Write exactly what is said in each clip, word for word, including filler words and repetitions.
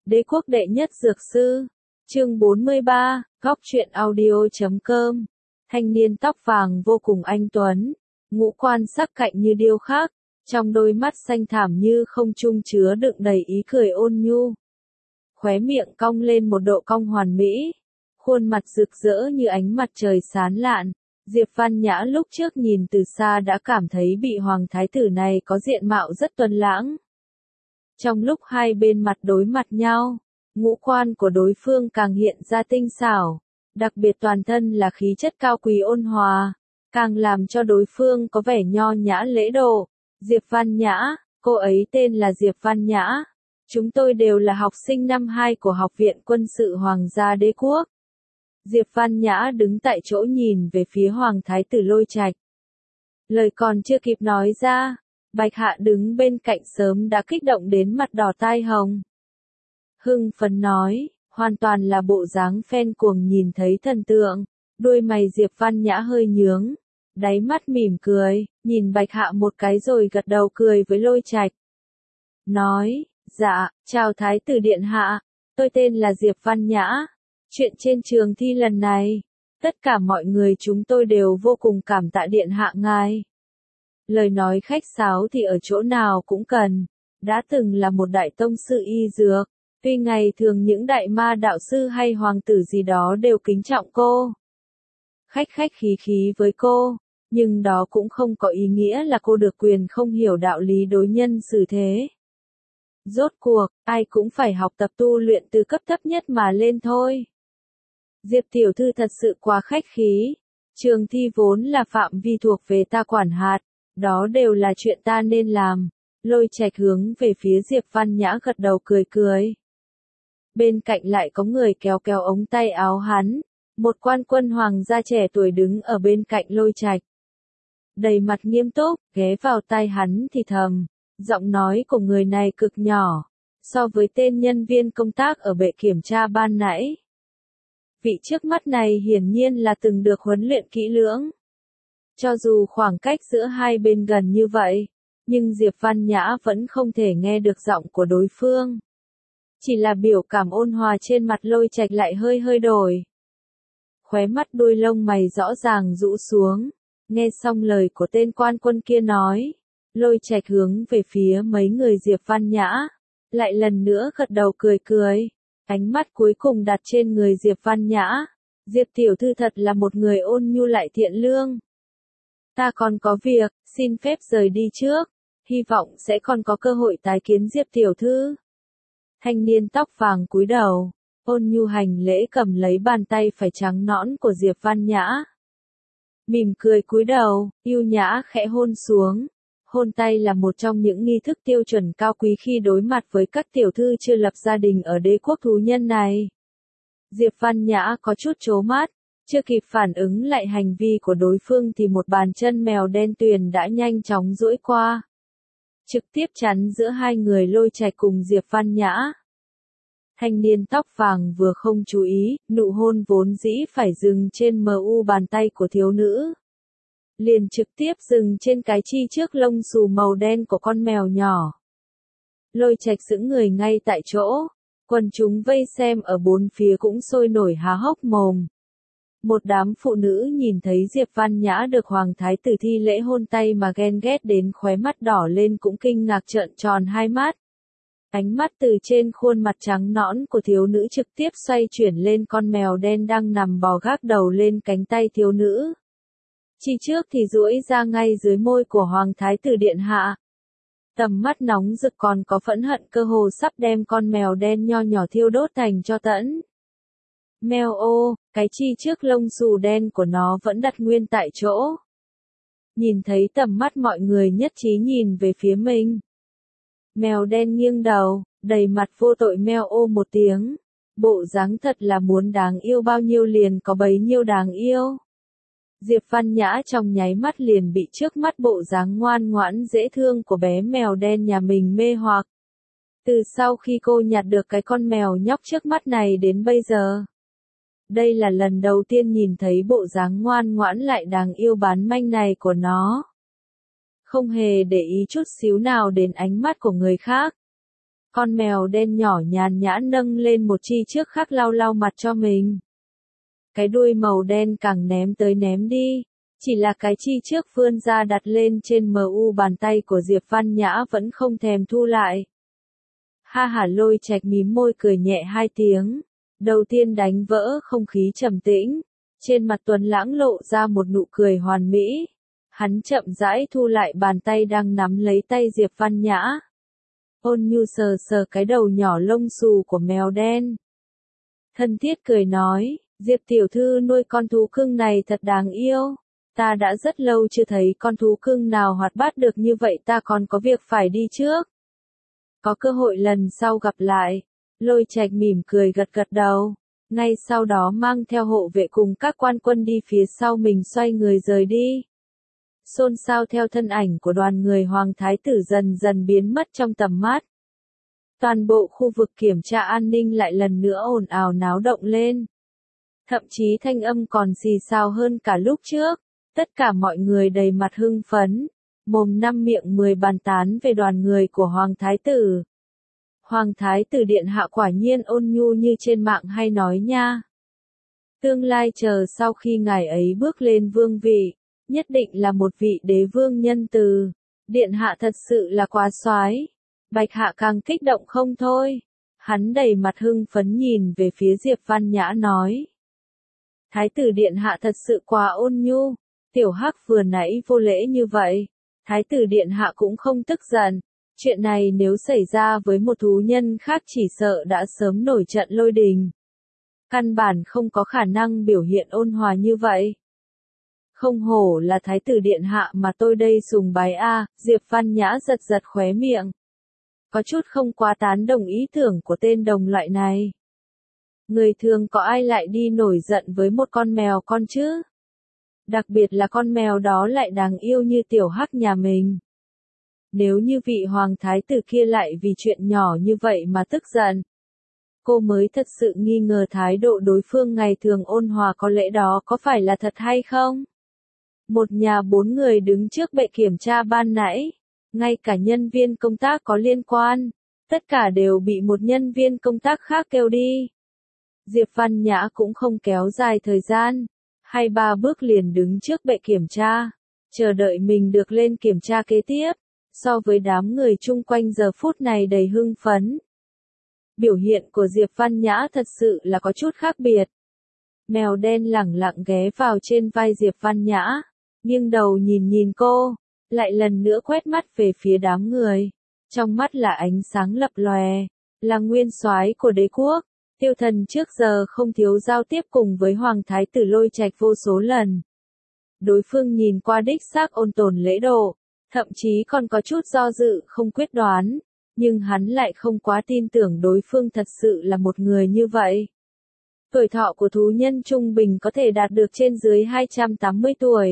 Đế quốc đệ nhất dược sư. Chương bốn mươi ba, góc truyện audio chấm com. Thanh niên tóc vàng vô cùng anh tuấn, ngũ quan sắc cạnh như điêu khắc, trong đôi mắt xanh thẳm như không trung chứa đựng đầy ý cười ôn nhu. Khóe miệng cong lên một độ cong hoàn mỹ, khuôn mặt rực rỡ như ánh mặt trời sáng lạn. Diệp Văn Nhã lúc trước nhìn từ xa đã cảm thấy bị hoàng thái tử này có diện mạo rất tuấn lãng. Trong lúc hai bên mặt đối mặt nhau, ngũ quan của đối phương càng hiện ra tinh xảo, đặc biệt toàn thân là khí chất cao quý ôn hòa, càng làm cho đối phương có vẻ nho nhã lễ độ. Diệp Văn Nhã, cô ấy tên là Diệp Văn Nhã. Chúng tôi đều là học sinh năm hai của Học viện Quân sự Hoàng gia Đế quốc. Diệp Văn Nhã đứng tại chỗ nhìn về phía Hoàng thái tử Lôi Trạch. Lời còn chưa kịp nói ra, Bạch Hạ đứng bên cạnh sớm đã kích động đến mặt đỏ tai hồng. Hưng phấn nói, hoàn toàn là bộ dáng fan cuồng nhìn thấy thần tượng, đuôi mày Diệp Văn Nhã hơi nhướng, đáy mắt mỉm cười, nhìn Bạch Hạ một cái rồi gật đầu cười với Lôi Trạch. Nói, dạ, chào Thái tử Điện Hạ, tôi tên là Diệp Văn Nhã. Chuyện trên trường thi lần này, tất cả mọi người chúng tôi đều vô cùng cảm tạ Điện Hạ ngài. Lời nói khách sáo thì ở chỗ nào cũng cần, đã từng là một đại tông sư y dược, tuy ngày thường những đại ma đạo sư hay hoàng tử gì đó đều kính trọng cô. Khách khách khí khí với cô, nhưng đó cũng không có ý nghĩa là cô được quyền không hiểu đạo lý đối nhân xử thế. Rốt cuộc, ai cũng phải học tập tu luyện từ cấp thấp nhất mà lên thôi. Diệp tiểu thư thật sự quá khách khí, trường thi vốn là phạm vi thuộc về ta quản hạt, đó đều là chuyện ta nên làm. Lôi Trạch hướng về phía Diệp Văn Nhã gật đầu cười cười. Bên cạnh lại có người kéo kéo ống tay áo hắn, một quan quân hoàng gia trẻ tuổi đứng ở bên cạnh Lôi Trạch. Đầy mặt nghiêm túc, ghé vào tai hắn thì thầm, giọng nói của người này cực nhỏ, so với tên nhân viên công tác ở bệ kiểm tra ban nãy. Vị trước mắt này hiển nhiên là từng được huấn luyện kỹ lưỡng. Cho dù khoảng cách giữa hai bên gần như vậy, nhưng Diệp Văn Nhã vẫn không thể nghe được giọng của đối phương. Chỉ là biểu cảm ôn hòa trên mặt Lôi Trạch lại hơi hơi đổi. Khóe mắt đuôi lông mày rõ ràng rũ xuống, nghe xong lời của tên quan quân kia nói, Lôi Trạch hướng về phía mấy người Diệp Văn Nhã, lại lần nữa gật đầu cười cười, ánh mắt cuối cùng đặt trên người Diệp Văn Nhã. Diệp tiểu thư thật là một người ôn nhu lại thiện lương. Ta còn có việc, xin phép rời đi trước, hy vọng sẽ còn có cơ hội tái kiến Diệp tiểu thư. Thanh niên tóc vàng cúi đầu, ôn nhu hành lễ cầm lấy bàn tay phải trắng nõn của Diệp Văn Nhã. Mỉm cười cúi đầu, yêu nhã khẽ hôn xuống. Hôn tay là một trong những nghi thức tiêu chuẩn cao quý khi đối mặt với các tiểu thư chưa lập gia đình ở đế quốc thú nhân này. Diệp Văn Nhã có chút trố mắt, chưa kịp phản ứng lại hành vi của đối phương thì một bàn chân mèo đen tuyền đã nhanh chóng duỗi qua, trực tiếp chắn giữa hai người Lôi Trạch cùng Diệp Văn Nhã. Thanh niên tóc vàng vừa không chú ý, nụ hôn vốn dĩ phải dừng trên mờ u bàn tay của thiếu nữ, liền trực tiếp dừng trên cái chi trước lông xù màu đen của con mèo nhỏ. Lôi Trạch sững người ngay tại chỗ, quần chúng vây xem ở bốn phía cũng sôi nổi há hốc mồm. Một đám phụ nữ nhìn thấy Diệp Văn Nhã được hoàng thái tử thi lễ hôn tay mà ghen ghét đến khóe mắt đỏ lên cũng kinh ngạc trợn tròn hai mắt. Ánh mắt từ trên khuôn mặt trắng nõn của thiếu nữ trực tiếp xoay chuyển lên con mèo đen đang nằm bò gác đầu lên cánh tay thiếu nữ. Chi trước thì duỗi ra ngay dưới môi của hoàng thái tử điện hạ. Tầm mắt nóng rực còn có phẫn hận cơ hồ sắp đem con mèo đen nho nhỏ thiêu đốt thành tro tẫn. Mèo ô, cái chi trước lông xù đen của nó vẫn đặt nguyên tại chỗ. Nhìn thấy tầm mắt mọi người nhất trí nhìn về phía mình. Mèo đen nghiêng đầu, đầy mặt vô tội meo ô một tiếng. Bộ dáng thật là muốn đáng yêu bao nhiêu liền có bấy nhiêu đáng yêu. Diệp Văn Nhã trong nháy mắt liền bị trước mắt bộ dáng ngoan ngoãn dễ thương của bé mèo đen nhà mình mê hoặc. Từ sau khi cô nhặt được cái con mèo nhóc trước mắt này đến bây giờ, đây là lần đầu tiên nhìn thấy bộ dáng ngoan ngoãn lại đáng yêu bán manh này của nó. Không hề để ý chút xíu nào đến ánh mắt của người khác. Con mèo đen nhỏ nhàn nhã nâng lên một chi trước khác lau lau mặt cho mình. Cái đuôi màu đen càng ném tới ném đi, chỉ là cái chi trước vươn ra đặt lên trên mu bàn tay của Diệp Văn Nhã vẫn không thèm thu lại. Ha hả Lôi Trạch mím môi cười nhẹ hai tiếng, đầu tiên đánh vỡ không khí trầm tĩnh, trên mặt Tuấn Lãng lộ ra một nụ cười hoàn mỹ. Hắn chậm rãi thu lại bàn tay đang nắm lấy tay Diệp Văn Nhã. Ôn nhu sờ sờ cái đầu nhỏ lông xù của mèo đen. Thân thiết cười nói, Diệp tiểu thư nuôi con thú cưng này thật đáng yêu. Ta đã rất lâu chưa thấy con thú cưng nào hoạt bát được như vậy, ta còn có việc phải đi trước. Có cơ hội lần sau gặp lại. Lôi Trạch mỉm cười gật gật đầu. Ngay sau đó mang theo hộ vệ cùng các quan quân đi phía sau mình xoay người rời đi. Xôn xao theo thân ảnh của đoàn người Hoàng Thái tử dần dần biến mất trong tầm mắt. Toàn bộ khu vực kiểm tra an ninh lại lần nữa ồn ào náo động lên. Thậm chí thanh âm còn xì xào hơn cả lúc trước. Tất cả mọi người đầy mặt hưng phấn, mồm năm miệng mười bàn tán về đoàn người của Hoàng Thái tử. Hoàng Thái tử điện hạ quả nhiên ôn nhu như trên mạng hay nói nha. Tương lai chờ sau khi ngài ấy bước lên vương vị, nhất định là một vị đế vương nhân từ. Điện hạ thật sự là quá soái. Bạch hạ càng kích động không thôi. Hắn đầy mặt hưng phấn nhìn về phía Diệp Văn Nhã nói. Thái tử điện hạ thật sự quá ôn nhu. Tiểu Hắc vừa nãy vô lễ như vậy. Thái tử điện hạ cũng không tức giận. Chuyện này nếu xảy ra với một thú nhân khác chỉ sợ đã sớm nổi trận lôi đình. Căn bản không có khả năng biểu hiện ôn hòa như vậy. Không hổ là thái tử điện hạ mà tôi đây sùng bái a. Diệp Văn Nhã giật giật khóe miệng. Có chút không quá tán đồng ý tưởng của tên đồng loại này. Người thường có ai lại đi nổi giận với một con mèo con chứ? Đặc biệt là con mèo đó lại đáng yêu như Tiểu Hắc nhà mình. Nếu như vị hoàng thái tử kia lại vì chuyện nhỏ như vậy mà tức giận, cô mới thật sự nghi ngờ thái độ đối phương ngày thường ôn hòa, có lẽ đó có phải là thật hay không? Một nhà bốn người đứng trước bệ kiểm tra ban nãy, ngay cả nhân viên công tác có liên quan, tất cả đều bị một nhân viên công tác khác kêu đi. Diệp Văn Nhã cũng không kéo dài thời gian, hai ba bước liền đứng trước bệ kiểm tra, chờ đợi mình được lên kiểm tra kế tiếp. So với đám người chung quanh giờ phút này đầy hưng phấn, biểu hiện của Diệp Văn Nhã thật sự là có chút khác biệt. Mèo đen lẳng lặng ghé vào trên vai Diệp Văn Nhã, nghiêng đầu nhìn nhìn cô, lại lần nữa quét mắt về phía đám người. Trong mắt là ánh sáng lập lòe, là nguyên soái của đế quốc. Tiêu Thần trước giờ không thiếu giao tiếp cùng với Hoàng Thái tử Lôi Trạch vô số lần. Đối phương nhìn qua đích xác ôn tồn lễ độ, thậm chí còn có chút do dự không quyết đoán, nhưng hắn lại không quá tin tưởng đối phương thật sự là một người như vậy. Tuổi thọ của thú nhân trung bình có thể đạt được trên dưới hai trăm tám mươi tuổi.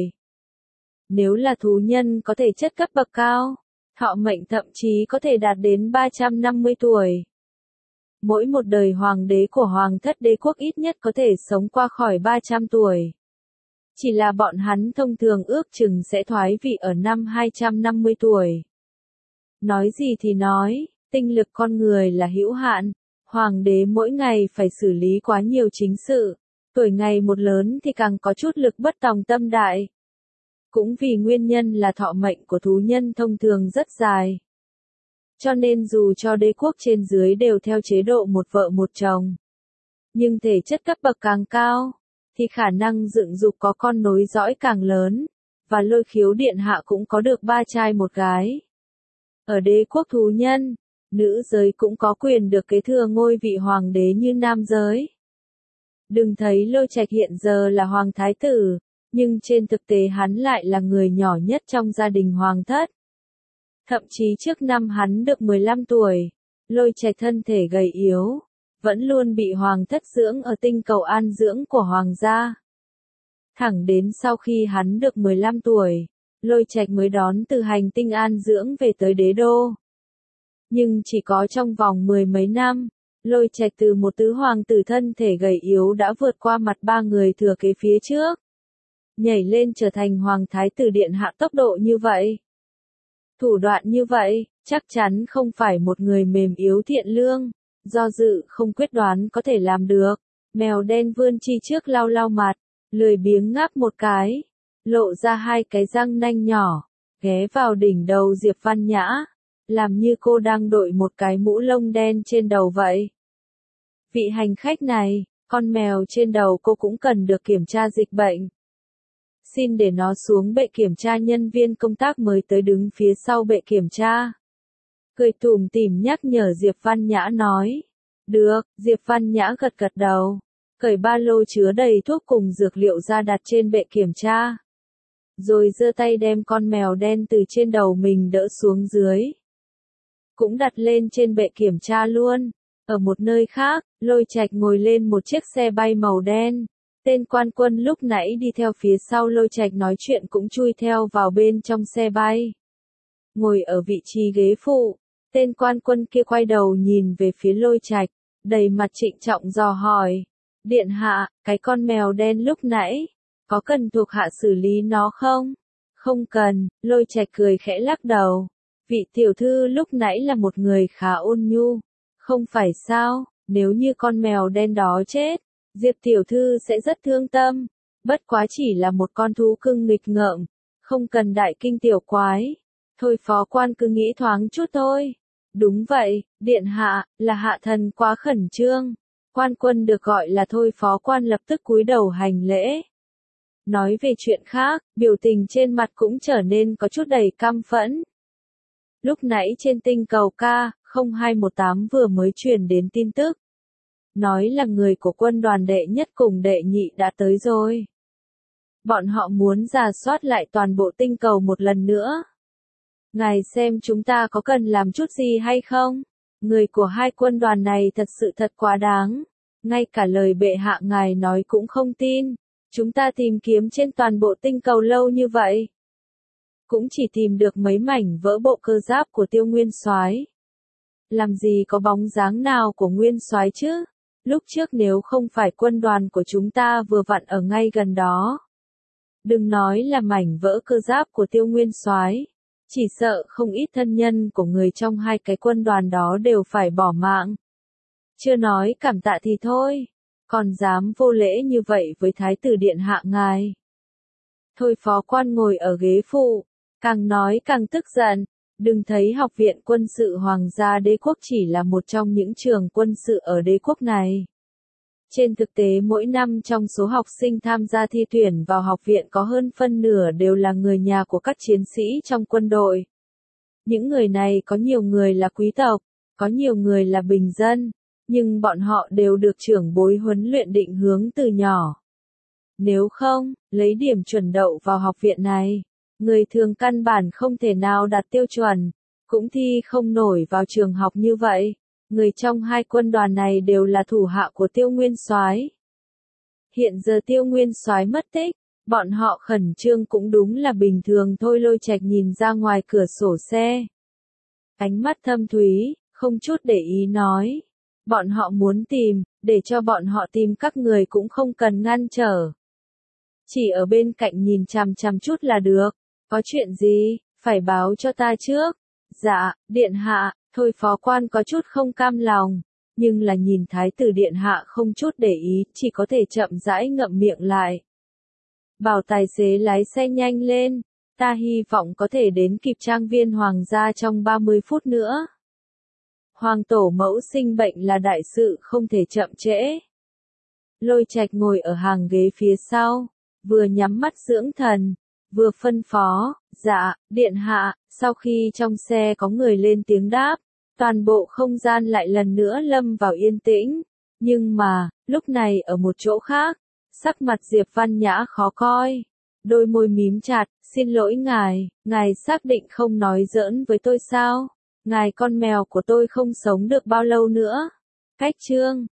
Nếu là thú nhân có thể chất cấp bậc cao, thọ mệnh thậm chí có thể đạt đến ba trăm năm mươi tuổi. Mỗi một đời hoàng đế của hoàng thất đế quốc ít nhất có thể sống qua khỏi ba trăm tuổi. Chỉ là bọn hắn thông thường ước chừng sẽ thoái vị ở năm hai trăm năm mươi tuổi. Nói gì thì nói, tinh lực con người là hữu hạn, hoàng đế mỗi ngày phải xử lý quá nhiều chính sự, tuổi ngày một lớn thì càng có chút lực bất tòng tâm đại. Cũng vì nguyên nhân là thọ mệnh của thú nhân thông thường rất dài. Cho nên dù cho đế quốc trên dưới đều theo chế độ một vợ một chồng, nhưng thể chất cấp bậc càng cao, thì khả năng dựng dục có con nối dõi càng lớn, và Lôi Khiếu điện hạ cũng có được ba trai một gái. Ở đế quốc thú nhân, nữ giới cũng có quyền được kế thừa ngôi vị hoàng đế như nam giới. Đừng thấy Lôi Trạch hiện giờ là hoàng thái tử, nhưng trên thực tế hắn lại là người nhỏ nhất trong gia đình hoàng thất. Thậm chí trước năm hắn được mười lăm tuổi, Lôi Trạch thân thể gầy yếu, vẫn luôn bị hoàng thất dưỡng ở tinh cầu an dưỡng của hoàng gia. Thẳng đến sau khi hắn được mười lăm tuổi, Lôi Trạch mới đón từ hành tinh an dưỡng về tới đế đô. Nhưng chỉ có trong vòng mười mấy năm, Lôi Trạch từ một tứ hoàng tử thân thể gầy yếu đã vượt qua mặt ba người thừa kế phía trước, nhảy lên trở thành hoàng thái tử điện hạ tốc độ như vậy. Thủ đoạn như vậy, chắc chắn không phải một người mềm yếu thiện lương, do dự không quyết đoán có thể làm được. Mèo đen vươn chi trước lau lau mặt, lười biếng ngáp một cái, lộ ra hai cái răng nanh nhỏ, ghé vào đỉnh đầu Diệp Văn Nhã, làm như cô đang đội một cái mũ lông đen trên đầu vậy. Vị hành khách này, con mèo trên đầu cô cũng cần được kiểm tra dịch bệnh. Xin để nó xuống bệ kiểm tra. Nhân viên công tác mới tới đứng phía sau bệ kiểm tra. Cười tủm tỉm nhắc nhở Diệp Văn Nhã nói. Được, Diệp Văn Nhã gật gật đầu. Cởi ba lô chứa đầy thuốc cùng dược liệu ra đặt trên bệ kiểm tra. Rồi giơ tay đem con mèo đen từ trên đầu mình đỡ xuống dưới. Cũng đặt lên trên bệ kiểm tra luôn. Ở một nơi khác, Lôi Trạch ngồi lên một chiếc xe bay màu đen. Tên quan quân lúc nãy đi theo phía sau Lôi Trạch nói chuyện cũng chui theo vào bên trong xe bay. Ngồi ở vị trí ghế phụ, tên quan quân kia quay đầu nhìn về phía Lôi Trạch, đầy mặt trịnh trọng dò hỏi. Điện hạ, cái con mèo đen lúc nãy, có cần thuộc hạ xử lý nó không? Không cần, Lôi Trạch cười khẽ lắc đầu. Vị tiểu thư lúc nãy là một người khá ôn nhu. Không phải sao, nếu như con mèo đen đó chết, Diệp tiểu thư sẽ rất thương tâm. Bất quá chỉ là một con thú cưng nghịch ngợm, không cần đại kinh tiểu quái. Thôi phó quan cứ nghĩ thoáng chút thôi. Đúng vậy, điện hạ, là hạ thần quá khẩn trương. Quan quân được gọi là Thôi phó quan lập tức cúi đầu hành lễ. Nói về chuyện khác, biểu tình trên mặt cũng trở nên có chút đầy căm phẫn. Lúc nãy trên tinh cầu K không hai một tám vừa mới truyền đến tin tức. Nói là người của quân đoàn đệ nhất cùng đệ nhị đã tới rồi. Bọn họ muốn rà soát lại toàn bộ tinh cầu một lần nữa. Ngài xem chúng ta có cần làm chút gì hay không? Người của hai quân đoàn này thật sự thật quá đáng. Ngay cả lời bệ hạ ngài nói cũng không tin. Chúng ta tìm kiếm trên toàn bộ tinh cầu lâu như vậy. Cũng chỉ tìm được mấy mảnh vỡ bộ cơ giáp của Tiêu Nguyên Soái. Làm gì có bóng dáng nào của Nguyên Soái chứ? Lúc trước nếu không phải quân đoàn của chúng ta vừa vặn ở ngay gần đó. Đừng nói là mảnh vỡ cơ giáp của Tiêu Nguyên Soái, chỉ sợ không ít thân nhân của người trong hai cái quân đoàn đó đều phải bỏ mạng. Chưa nói cảm tạ thì thôi, còn dám vô lễ như vậy với Thái tử điện hạ ngài. Thôi phó quan ngồi ở ghế phụ, càng nói càng tức giận. Đừng thấy học viện quân sự Hoàng gia đế quốc chỉ là một trong những trường quân sự ở đế quốc này. Trên thực tế mỗi năm trong số học sinh tham gia thi tuyển vào học viện có hơn phân nửa đều là người nhà của các chiến sĩ trong quân đội. Những người này có nhiều người là quý tộc, có nhiều người là bình dân, nhưng bọn họ đều được trưởng bối huấn luyện định hướng từ nhỏ. Nếu không, lấy điểm chuẩn đậu vào học viện này, người thường căn bản không thể nào đạt tiêu chuẩn, cũng thi không nổi vào trường học như vậy. Người trong hai quân đoàn này đều là thủ hạ của Tiêu Nguyên Soái. Hiện giờ Tiêu Nguyên Soái mất tích, bọn họ khẩn trương cũng đúng là bình thường thôi. Lôi Trạch nhìn ra ngoài cửa sổ xe. Ánh mắt thâm thúy, không chút để ý nói. Bọn họ muốn tìm, để cho bọn họ tìm các người cũng không cần ngăn trở. Chỉ ở bên cạnh nhìn chằm chằm chút là được. Có chuyện gì, phải báo cho ta trước. Dạ, điện hạ. Thôi phó quan có chút không cam lòng, nhưng là nhìn thái tử điện hạ không chút để ý, chỉ có thể chậm rãi ngậm miệng lại. Bảo tài xế lái xe nhanh lên, ta hy vọng có thể đến kịp trang viên hoàng gia trong ba mươi phút nữa. Hoàng tổ mẫu sinh bệnh là đại sự không thể chậm trễ. Lôi Trạch ngồi ở hàng ghế phía sau, vừa nhắm mắt dưỡng thần, vừa phân phó. Dạ, điện hạ. Sau khi trong xe có người lên tiếng đáp, toàn bộ không gian lại lần nữa lâm vào yên tĩnh. Nhưng mà, lúc này ở một chỗ khác, sắc mặt Diệp Văn Nhã khó coi. Đôi môi mím chặt, xin lỗi ngài, ngài xác định không nói giỡn với tôi sao? Ngài con mèo của tôi không sống được bao lâu nữa. Cách chương